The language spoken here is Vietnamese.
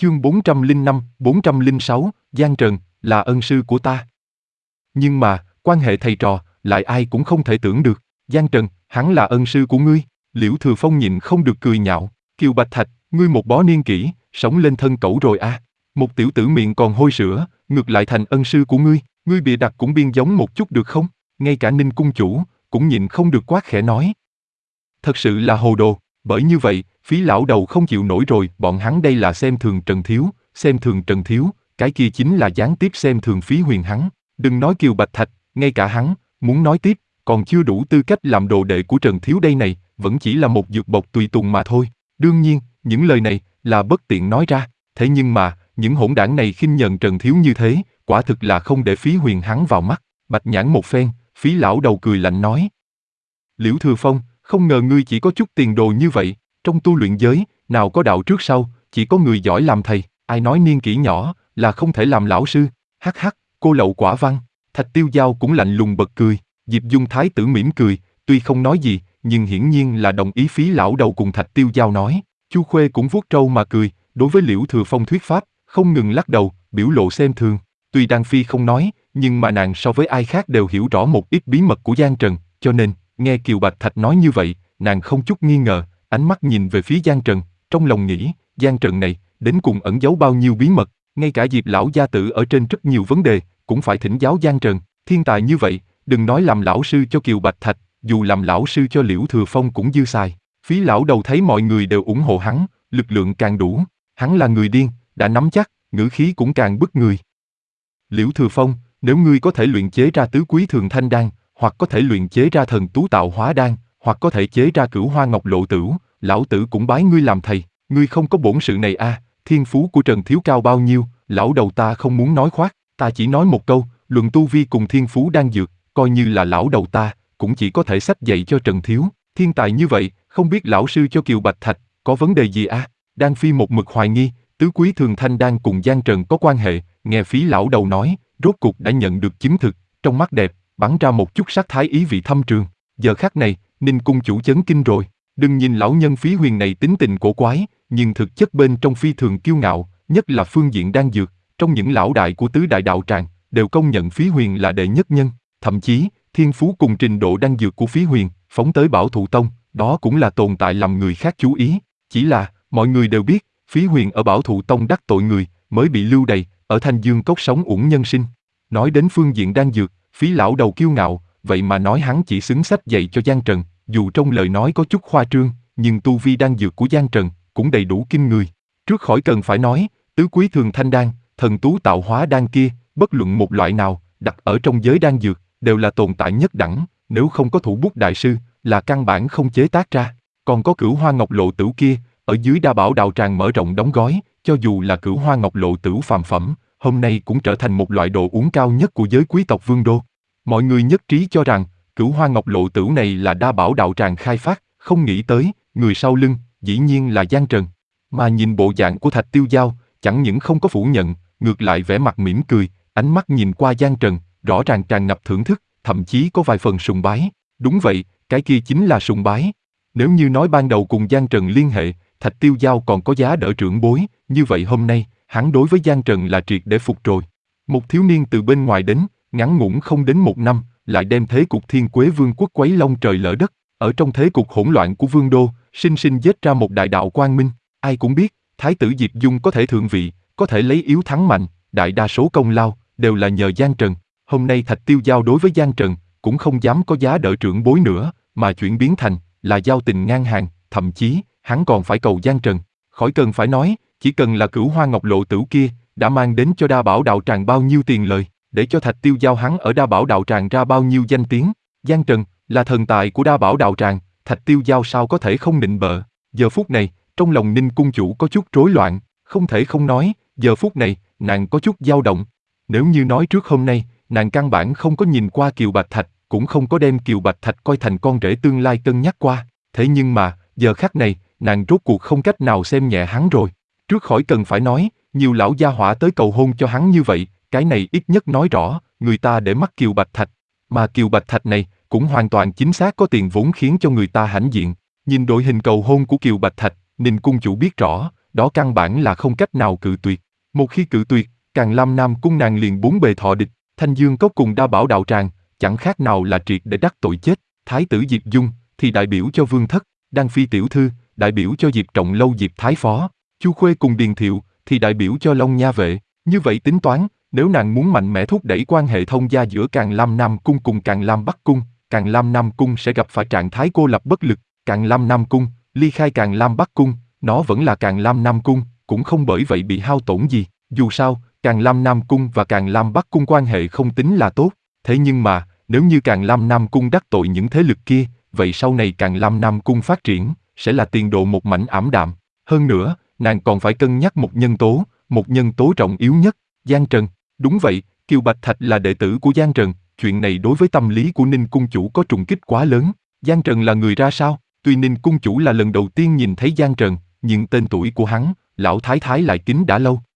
Chương 405, 406, Giang Trần, là ân sư của ta. Nhưng mà, quan hệ thầy trò, lại ai cũng không thể tưởng được. Giang Trần, hắn là ân sư của ngươi. Liễu Thừa Phong nhịn không được cười nhạo. Kiều Bạch Thạch, ngươi một bó niên kỷ, sống lên thân cẩu rồi à. Một tiểu tử miệng còn hôi sữa, ngược lại thành ân sư của ngươi. Ngươi bịa đặt cũng biên giống một chút được không? Ngay cả Ninh cung chủ, cũng nhịn không được quát khẽ nói. Thật sự là hồ đồ, bởi như vậy, Phí lão đầu không chịu nổi rồi, bọn hắn đây là xem thường Trần Thiếu, xem thường Trần Thiếu, cái kia chính là gián tiếp xem thường Phí Huyền hắn. Đừng nói Kiều Bạch Thạch, ngay cả hắn, muốn nói tiếp, còn chưa đủ tư cách làm đồ đệ của Trần Thiếu đây này, vẫn chỉ là một dược bộc tùy tùng mà thôi. Đương nhiên, những lời này là bất tiện nói ra, thế nhưng mà, những hỗn đảng này khinh nhờn Trần Thiếu như thế, quả thực là không để Phí Huyền hắn vào mắt. Bạch nhãn một phen, Phí lão đầu cười lạnh nói. Liễu Thừa Phong, không ngờ ngươi chỉ có chút tiền đồ như vậy, trong tu luyện giới, nào có đạo trước sau, chỉ có người giỏi làm thầy, ai nói niên kỷ nhỏ, là không thể làm lão sư, hắc hắc, cô lậu quả văn. Thạch Tiêu Giao cũng lạnh lùng bật cười, Diệp Dung thái tử mỉm cười, tuy không nói gì, nhưng hiển nhiên là đồng ý Phí lão đầu cùng Thạch Tiêu Giao nói. Chu Khuê cũng vuốt râu mà cười, đối với Liễu Thừa Phong thuyết pháp, không ngừng lắc đầu, biểu lộ xem thường. Tuy Đan Phi không nói, nhưng mà nàng so với ai khác đều hiểu rõ một ít bí mật của Giang Trần, cho nên, nghe Kiều Bạch Thạch nói như vậy, nàng không chút nghi ngờ, ánh mắt nhìn về phía Giang Trần, trong lòng nghĩ, Giang Trần này, đến cùng ẩn giấu bao nhiêu bí mật, ngay cả Diệp lão gia tử ở trên rất nhiều vấn đề, cũng phải thỉnh giáo Giang Trần, thiên tài như vậy, đừng nói làm lão sư cho Kiều Bạch Thạch, dù làm lão sư cho Liễu Thừa Phong cũng dư xài. Phí lão đầu thấy mọi người đều ủng hộ hắn, lực lượng càng đủ, hắn là người điên, đã nắm chắc, ngữ khí cũng càng bức người. Liễu Thừa Phong, nếu ngươi có thể luyện chế ra tứ quý thường thanh đan, hoặc có thể luyện chế ra thần tú tạo hóa đan, hoặc có thể chế ra cửu hoa ngọc lộ tửu, lão tử cũng bái ngươi làm thầy. Ngươi không có bổn sự này à? Thiên phú của Trần Thiếu cao bao nhiêu? Lão đầu ta không muốn nói khoác, ta chỉ nói một câu, luận tu vi cùng thiên phú đang dược, coi như là lão đầu ta, cũng chỉ có thể sách dạy cho Trần Thiếu. Thiên tài như vậy, không biết lão sư cho Kiều Bạch Thạch, có vấn đề gì à? Đan Phi một mực hoài nghi, tứ quý thường thanh đan cùng Giang Trần có quan hệ, nghe Phí lão đầu nói, rốt cuộc đã nhận được chứng thực, trong mắt đẹp, bắn ra một chút sắc thái ý vị thâm trường. Giờ khắc này, Ninh cung chủ chấn kinh rồi, đừng nhìn lão nhân Phí Huyền này tính tình cổ quái, nhưng thực chất bên trong phi thường kiêu ngạo, nhất là phương diện đan dược, trong những lão đại của tứ đại đạo tràng, đều công nhận Phí Huyền là đệ nhất nhân, thậm chí, thiên phú cùng trình độ đan dược của Phí Huyền, phóng tới Bảo Thụ Tông, đó cũng là tồn tại làm người khác chú ý, chỉ là, mọi người đều biết, Phí Huyền ở Bảo Thụ Tông đắc tội người, mới bị lưu đày, ở Thanh Dương Cốc sống uổng nhân sinh. Nói đến phương diện đan dược, Phí lão đầu kiêu ngạo, vậy mà nói hắn chỉ xứng sách dạy cho Giang Trần, dù trong lời nói có chút khoa trương, nhưng tu vi đan dược của Giang Trần cũng đầy đủ kinh người. Trước khỏi cần phải nói, tứ quý thường thanh đan, thần tú tạo hóa đan kia, bất luận một loại nào, đặt ở trong giới đan dược, đều là tồn tại nhất đẳng, nếu không có thủ bút đại sư, là căn bản không chế tác ra. Còn có cửu hoa ngọc lộ tửu kia, ở dưới Đa Bảo đạo tràng mở rộng đóng gói, cho dù là cửu hoa ngọc lộ tửu phàm phẩm, hôm nay cũng trở thành một loại đồ uống cao nhất của giới quý tộc Vương Đô. Mọi người nhất trí cho rằng, cửu hoa ngọc lộ tửu này là Đa Bảo đạo tràng khai phát, không nghĩ tới, người sau lưng, dĩ nhiên là Giang Trần. Mà nhìn bộ dạng của Thạch Tiêu Giao, chẳng những không có phủ nhận, ngược lại vẻ mặt mỉm cười, ánh mắt nhìn qua Giang Trần, rõ ràng tràn ngập thưởng thức, thậm chí có vài phần sùng bái. Đúng vậy, cái kia chính là sùng bái. Nếu như nói ban đầu cùng Giang Trần liên hệ, Thạch Tiêu Giao còn có giá đỡ trưởng bối, như vậy hôm nay, hắn đối với Giang Trần là triệt để phục rồi. Một thiếu niên từ bên ngoài đến, ngắn ngủn không đến một năm, lại đem thế cục Thiên Quế Vương quốc quấy long trời lỡ đất, ở trong thế cục hỗn loạn của Vương Đô, sinh sinh giết ra một đại đạo quang minh. Ai cũng biết, Thái tử Diệp Dung có thể thượng vị, có thể lấy yếu thắng mạnh, đại đa số công lao đều là nhờ Giang Trần. Hôm nay Thạch Tiêu Giao đối với Giang Trần cũng không dám có giá đỡ trưởng bối nữa, mà chuyển biến thành là giao tình ngang hàng, thậm chí hắn còn phải cầu Giang Trần. Khỏi cần phải nói, chỉ cần là cửu hoa ngọc lộ tửu kia, đã mang đến cho Đa Bảo đạo tràng bao nhiêu tiền lời, để cho Thạch Tiêu Giao hắn ở Đa Bảo đạo tràng ra bao nhiêu danh tiếng. Giang Trần là thần tài của Đa Bảo đạo tràng, Thạch Tiêu Giao sao có thể không nịnh bợ. Giờ phút này, trong lòng Ninh cung chủ có chút rối loạn, không thể không nói, giờ phút này, nàng có chút dao động. Nếu như nói trước hôm nay, nàng căn bản không có nhìn qua Kiều Bạch Thạch, cũng không có đem Kiều Bạch Thạch coi thành con rể tương lai cân nhắc qua. Thế nhưng mà, giờ khắc này, nàng rốt cuộc không cách nào xem nhẹ hắn rồi. Trước khỏi cần phải nói, nhiều lão gia hỏa tới cầu hôn cho hắn như vậy, cái này ít nhất nói rõ, người ta để mắt Kiều Bạch Thạch. Mà Kiều Bạch Thạch này, cũng hoàn toàn chính xác có tiền vốn khiến cho người ta hãnh diện. Nhìn đội hình cầu hôn của Kiều Bạch Thạch, Ninh cung chủ biết rõ, đó căn bản là không cách nào cự tuyệt. Một khi cự tuyệt, Càn Lam Nam Cung nàng liền bốn bề thọ địch, Thanh Dương Cốc cùng Đa Bảo đạo tràng, chẳng khác nào là triệt để đắc tội chết. Thái tử Diệp Dung thì đại biểu cho Vương Thất, Đan Phi tiểu thư đại biểu cho Diệp Trọng Lâu Diệp Thái Phó, Chu Khuê cùng Điền Thiệu thì đại biểu cho Long Nha vệ. Như vậy tính toán, nếu nàng muốn mạnh mẽ thúc đẩy quan hệ thông gia giữa Càn Lam Nam Cung cùng Càn Lam Bắc Cung, Càn Lam Nam Cung sẽ gặp phải trạng thái cô lập bất lực. Càn Lam Nam Cung ly khai Càn Lam Bắc Cung, nó vẫn là Càn Lam Nam Cung, cũng không bởi vậy bị hao tổn gì. Dù sao, Càn Lam Nam Cung và Càn Lam Bắc Cung quan hệ không tính là tốt. Thế nhưng mà, nếu như Càn Lam Nam Cung đắc tội những thế lực kia, vậy sau này Càn Lam Nam Cung phát triển sẽ là tiền đồ một mảnh ảm đạm. Hơn nữa, nàng còn phải cân nhắc một nhân tố trọng yếu nhất, Giang Trần. Đúng vậy, Kiều Bạch Thạch là đệ tử của Giang Trần, chuyện này đối với tâm lý của Ninh Cung chủ có trùng kích quá lớn. Giang Trần là người ra sao? Tuy Ninh Cung chủ là lần đầu tiên nhìn thấy Giang Trần, nhưng tên tuổi của hắn, lão thái thái lại kính đã lâu.